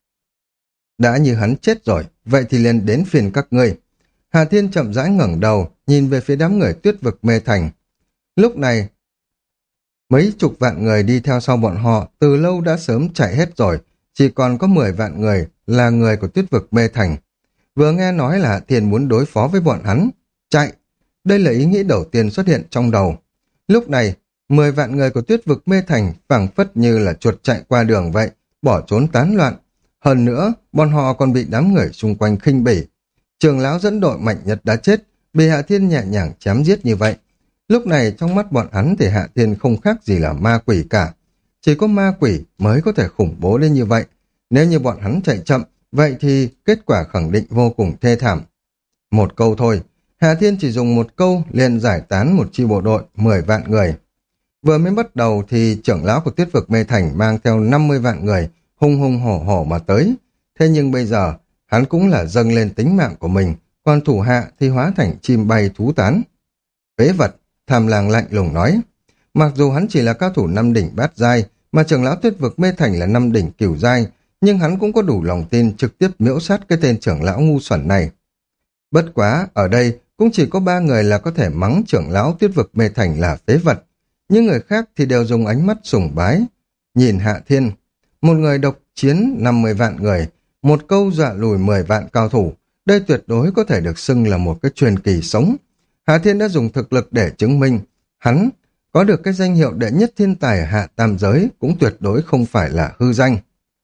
Đã như hắn chết rồi, vậy thì liền đến phiền các ngươi. Hạ Thiên chậm rãi ngẩng đầu, nhìn về phía đám người Tuyết vực Mê Thành. Lúc này, mấy chục vạn người đi theo sau bọn họ từ lâu đã sớm chạy hết rồi, chỉ còn có mười vạn người là người của Tuyết vực Mê Thành. Vừa nghe nói là Hạ Thiên muốn đối phó với bọn hắn, chạy. Đây là ý nghĩ đầu tiên xuất hiện trong đầu. Lúc này, mười vạn người của Tuyết vực Mê Thành phảng phất như là chuột chạy qua đường vậy, bỏ trốn tán loạn. Hơn nữa, bọn họ còn bị đám người xung quanh khinh bỉ. Trường lão dẫn đội mạnh nhất đã chết, bị Hạ Thiên nhẹ nhàng chém giết như vậy. Lúc này trong mắt bọn hắn thì Hạ Thiên không khác gì là ma quỷ cả. Chỉ có ma quỷ mới có thể khủng bố lên như vậy. Nếu như bọn hắn chạy chậm, vậy thì kết quả khẳng định vô cùng thê thảm. Một câu thôi, Hạ Thiên chỉ dùng một câu liền giải tán một chi bộ đội mười vạn người. Vừa mới bắt đầu thì trưởng lão của Tuyết vực Mê Thành mang theo năm mươi vạn người hung hung hổ hổ mà tới. Thế nhưng bây giờ, hắn cũng là dâng lên tính mạng của mình, còn thủ hạ thì hóa thành chim bay thú tán. Phế vật, Tham Lang lạnh lùng nói. Mặc dù hắn chỉ là cao thủ năm đỉnh bát giai, mà trưởng lão Tuyết vực Mê Thành là năm đỉnh cửu giai, nhưng hắn cũng có đủ lòng tin trực tiếp miễu sát cái tên trưởng lão ngu xuẩn này. Bất quá, ở đây cũng chỉ có ba người là có thể mắng trưởng lão Tuyết vực Mê Thành là phế vật. Những người khác thì đều dùng ánh mắt sùng bái. Nhìn Hạ Thiên, một người độc chiến năm mươi vạn người, một câu dọa lùi mười vạn cao thủ. Đây tuyệt đối có thể được xưng là một cái truyền kỳ sống. Hạ Thiên đã dùng thực lực để chứng minh. Hắn có được cái danh hiệu đệ nhất thiên tài hạ tam giới cũng tuyệt đối không phải là hư danh.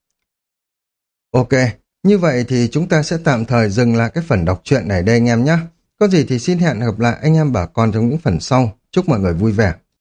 Ok, như vậy thì chúng ta sẽ tạm thời dừng lại cái phần đọc truyện này đây anh em nhé. Có gì thì xin hẹn gặp lại anh em bà con trong những phần sau. Chúc mọi người vui vẻ.